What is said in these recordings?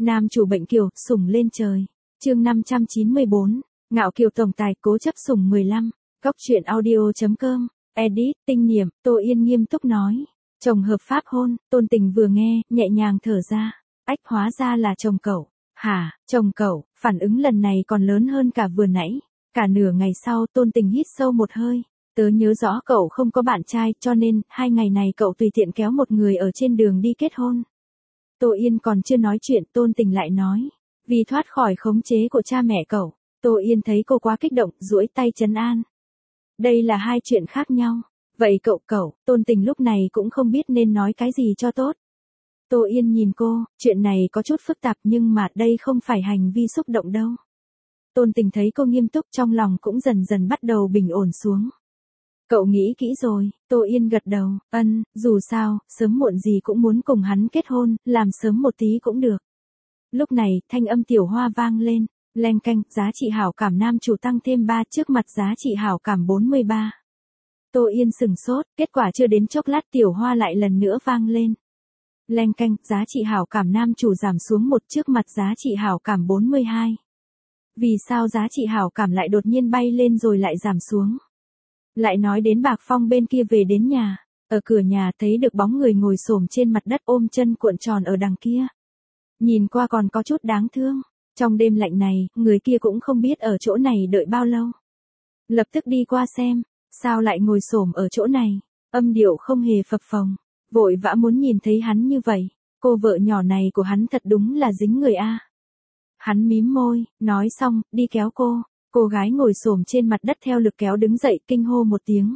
Nam chủ bệnh kiều, sủng lên trời. Chương 594, ngạo kiều tổng tài, cố chấp sủng 15. Góc truyện audio.com. Edit, tinh niệm, Tô Yên nghiêm túc nói. Chồng hợp pháp hôn, Tôn Tình vừa nghe, nhẹ nhàng thở ra. Ách, hóa ra là chồng cậu. Hả, chồng cậu? Phản ứng lần này còn lớn hơn cả vừa nãy. Cả nửa ngày sau, Tôn Tình hít sâu một hơi. Tớ nhớ rõ cậu không có bạn trai, cho nên 2 ngày này cậu tùy tiện kéo một người ở trên đường đi kết hôn. Tô Yên còn chưa nói chuyện, Tôn Tình lại nói. Vì thoát khỏi khống chế của cha mẹ cậu. Tô Yên thấy cô quá kích động, duỗi tay trấn an. Đây là 2 chuyện khác nhau. Vậy cậu, Tôn Tình lúc này cũng không biết nên nói cái gì cho tốt. Tô Yên nhìn cô, chuyện này có chút phức tạp nhưng mà đây không phải hành vi xúc động đâu. Tôn Tình thấy cô nghiêm túc, trong lòng cũng dần dần bắt đầu bình ổn xuống. Cậu nghĩ kỹ rồi, Tô Yên gật đầu, dù sao, sớm muộn gì cũng muốn cùng hắn kết hôn, làm sớm một tí cũng được. Lúc này, thanh âm Tiểu Hoa vang lên, leng keng, giá trị hảo cảm nam chủ tăng thêm 3 trước mặt giá trị hảo cảm 43. Tô Yên sừng sốt, kết quả chưa đến chốc lát Tiểu Hoa lại lần nữa vang lên. Leng keng, giá trị hảo cảm nam chủ giảm xuống 1 trước mặt giá trị hảo cảm 42. Vì sao giá trị hảo cảm lại đột nhiên bay lên rồi lại giảm xuống? Lại nói đến Bạc Phong bên kia về đến nhà, ở cửa nhà thấy được bóng người ngồi xổm trên mặt đất ôm chân cuộn tròn ở đằng kia. Nhìn qua còn có chút đáng thương, trong đêm lạnh này, người kia cũng không biết ở chỗ này đợi bao lâu. Lập tức đi qua xem, sao lại ngồi xổm ở chỗ này, âm điệu không hề phập phồng, vội vã muốn nhìn thấy hắn như vậy, cô vợ nhỏ này của hắn thật đúng là dính người a. Hắn mím môi, nói xong, đi kéo cô gái ngồi xổm trên mặt đất theo lực kéo đứng dậy kinh hô một tiếng.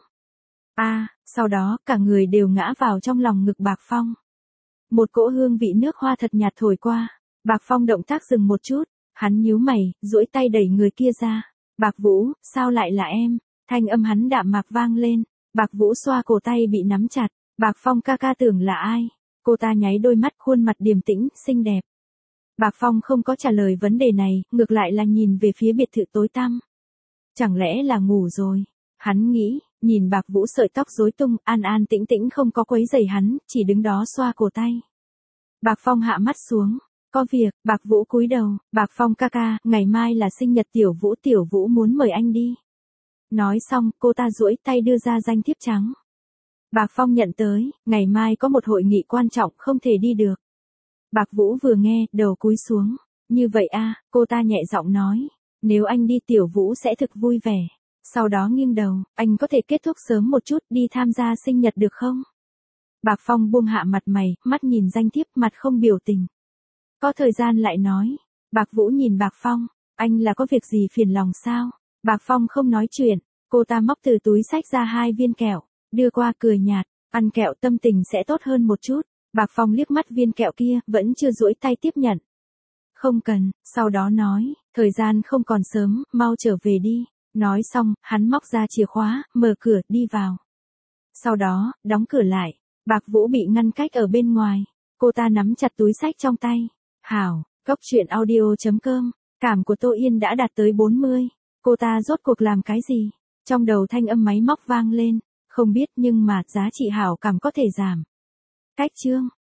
Sau đó, cả người đều ngã vào trong lòng ngực Bạc Phong. Một cỗ hương vị nước hoa thật nhạt thổi qua, Bạc Phong động tác dừng một chút, hắn nhíu mày, duỗi tay đẩy người kia ra. Bạc Vũ, sao lại là em? Thanh âm hắn đạm mạc vang lên, Bạc Vũ xoa cổ tay bị nắm chặt, Bạc Phong ca tưởng là ai? Cô ta nháy đôi mắt, khuôn mặt điềm tĩnh, xinh đẹp. Bạc Phong không có trả lời vấn đề này, ngược lại là nhìn về phía biệt thự tối tăm. Chẳng lẽ là ngủ rồi? Hắn nghĩ, nhìn Bạc Vũ sợi tóc rối tung, an an tĩnh tĩnh không có quấy rầy hắn, chỉ đứng đó xoa cổ tay. Bạc Phong hạ mắt xuống, có việc, Bạc Vũ cúi đầu, Bạc Phong ca, ngày mai là sinh nhật Tiểu Vũ muốn mời anh đi. Nói xong, cô ta duỗi tay đưa ra danh thiếp trắng. Bạc Phong nhận tới, ngày mai có một hội nghị quan trọng không thể đi được. Bạc Vũ vừa nghe, đầu cúi xuống. Như vậy cô ta nhẹ giọng nói. Nếu anh đi Tiểu Vũ sẽ thực vui vẻ. Sau đó nghiêng đầu, anh có thể kết thúc sớm một chút đi tham gia sinh nhật được không? Bạc Phong buông hạ mặt mày, mắt nhìn danh thiếp, mặt không biểu tình. Có thời gian lại nói. Bạc Vũ nhìn Bạc Phong, anh là có việc gì phiền lòng sao? Bạc Phong không nói chuyện, cô ta móc từ túi xách ra 2 viên kẹo, đưa qua cười nhạt, ăn kẹo tâm tình sẽ tốt hơn một chút. Bạc Phong liếc mắt viên kẹo kia, vẫn chưa duỗi tay tiếp nhận. Không cần, sau đó nói, thời gian không còn sớm, mau trở về đi. Nói xong, hắn móc ra chìa khóa, mở cửa, đi vào. Sau đó, đóng cửa lại, Bạc Vũ bị ngăn cách ở bên ngoài. Cô ta nắm chặt túi xách trong tay. Hảo, góc truyện audio.com, cảm của Tô Yên đã đạt tới 40. Cô ta rốt cuộc làm cái gì? Trong đầu thanh âm máy móc vang lên, không biết nhưng mà giá trị hảo cảm có thể giảm. Cách chương